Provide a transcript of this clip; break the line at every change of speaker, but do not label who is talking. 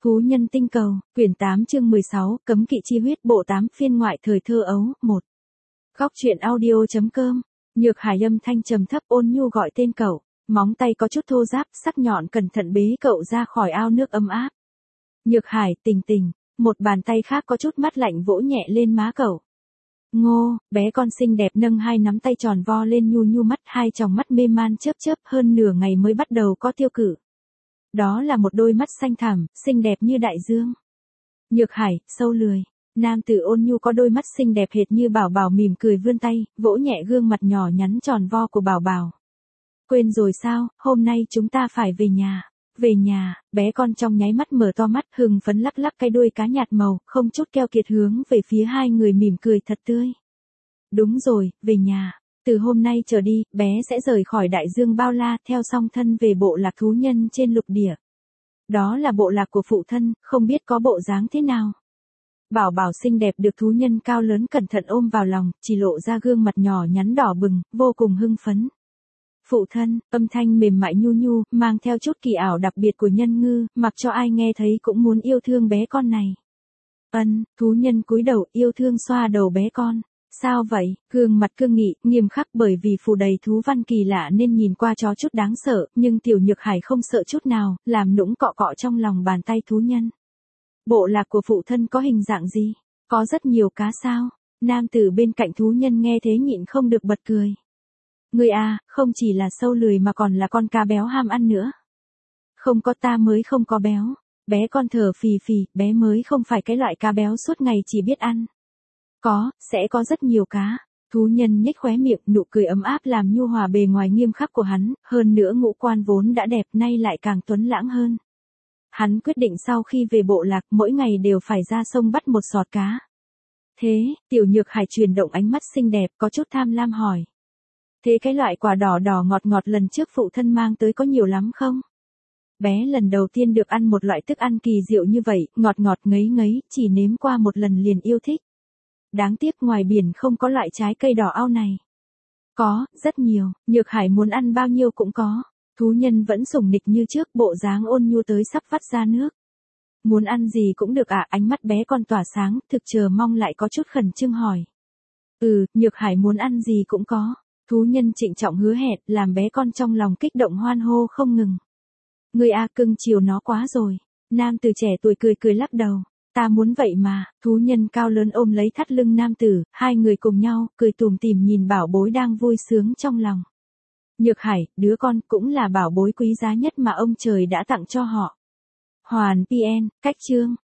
Thú nhân tinh cầu, quyển 8 chương 16, cấm kỵ chi huyết bộ 8 phiên ngoại thời thơ ấu, 1. Góc truyện audio.com, Nhược Hải âm thanh trầm thấp ôn nhu gọi tên cậu, móng tay có chút thô ráp, sắc nhọn cẩn thận bế cậu ra khỏi ao nước ấm áp. Nhược Hải, tỉnh tỉnh, một bàn tay khác có chút mát lạnh vỗ nhẹ lên má cậu. Ngô, bé con xinh đẹp nâng hai nắm tay tròn vo lên nhu nhu mắt, hai tròng mắt mê man chớp chớp, hơn nửa ngày mới bắt đầu có tiêu cự. Đó là một đôi mắt xanh thẳm, xinh đẹp như đại dương. Nhược Hải, sâu lười. Nam tử ôn nhu có đôi mắt xinh đẹp hệt như Bảo Bảo mỉm cười vươn tay, vỗ nhẹ gương mặt nhỏ nhắn tròn vo của Bảo Bảo. Quên rồi sao, hôm nay chúng ta phải về nhà. Về nhà, bé con trong nháy mắt mở to mắt, hưng phấn lắc lắc cái đuôi cá nhạt màu, không chút keo kiệt hướng về phía hai người mỉm cười thật tươi. Đúng rồi, về nhà. Từ hôm nay trở đi, bé sẽ rời khỏi đại dương bao la, theo song thân về bộ lạc thú nhân trên lục địa. Đó là bộ lạc của phụ thân, không biết có bộ dáng thế nào. Bảo Bảo xinh đẹp được thú nhân cao lớn cẩn thận ôm vào lòng, chỉ lộ ra gương mặt nhỏ nhắn đỏ bừng, vô cùng hưng phấn. Phụ thân, âm thanh mềm mại nhu nhu, mang theo chút kỳ ảo đặc biệt của nhân ngư, mặc cho ai nghe thấy cũng muốn yêu thương bé con này. Thú nhân cúi đầu yêu thương xoa đầu bé con. Sao vậy, gương mặt cương nghị, nghiêm khắc bởi vì phủ đầy thú văn kỳ lạ nên nhìn qua chó chút đáng sợ, nhưng tiểu Nhược Hải không sợ chút nào, làm nũng cọ cọ trong lòng bàn tay thú nhân. Bộ lạc của phụ thân có hình dạng gì? Có rất nhiều cá sao? Nam tử bên cạnh thú nhân nghe thế nhịn không được bật cười. Người à, không chỉ là sâu lười mà còn là con cá béo ham ăn nữa. Không có, ta mới không có béo. Bé con thở phì phì, bé mới không phải cái loại cá béo suốt ngày chỉ biết ăn. Sẽ có rất nhiều cá. Thú nhân nhếch khóe miệng, nụ cười ấm áp làm nhu hòa bề ngoài nghiêm khắc của hắn, hơn nữa ngũ quan vốn đã đẹp nay lại càng tuấn lãng hơn. Hắn quyết định sau khi về bộ lạc mỗi ngày đều phải ra sông bắt một sọt cá. Thế, tiểu Nhược Hải chuyển động ánh mắt xinh đẹp có chút tham lam hỏi. Thế cái loại quả đỏ đỏ ngọt ngọt lần trước phụ thân mang tới có nhiều lắm không? Bé lần đầu tiên được ăn một loại thức ăn kỳ diệu như vậy, ngọt ngọt ngấy ngấy, chỉ nếm qua một lần liền yêu thích. Đáng tiếc ngoài biển không có loại trái cây đỏ ao này. Có, rất nhiều, Nhược Hải muốn ăn bao nhiêu cũng có. Thú nhân vẫn sủng nịch như trước, bộ dáng ôn nhu tới sắp vắt ra nước. Muốn ăn gì cũng được à, ánh mắt bé con tỏa sáng, thực chờ mong lại có chút khẩn trương hỏi. Nhược Hải muốn ăn gì cũng có. Thú nhân trịnh trọng hứa hẹn, làm bé con trong lòng kích động hoan hô không ngừng. Người à, cưng chiều nó quá rồi. Nam tử trẻ tuổi cười cười lắc đầu. Ta muốn vậy mà. Thú nhân cao lớn ôm lấy thắt lưng nam tử, hai người cùng nhau, cười tủm tỉm nhìn bảo bối đang vui sướng trong lòng. Nhược Hải, đứa con cũng là bảo bối quý giá nhất mà ông trời đã tặng cho họ. Hoàn PN, cách chương.